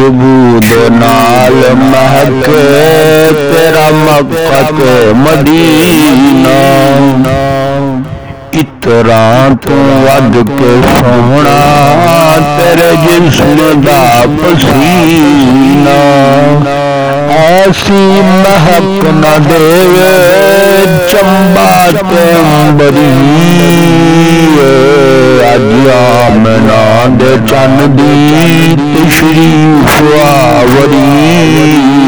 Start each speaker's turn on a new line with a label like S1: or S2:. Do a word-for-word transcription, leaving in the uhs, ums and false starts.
S1: खुशबू दे नाल महके तेरा मक्का ते मदीना। इतरा तू वध के सोहना तेरे जिस्म दा पसीना। ऐसी महक न देवे चंबा ते अंबरी, अज आमना दे चन दी तशरीफ आवरी।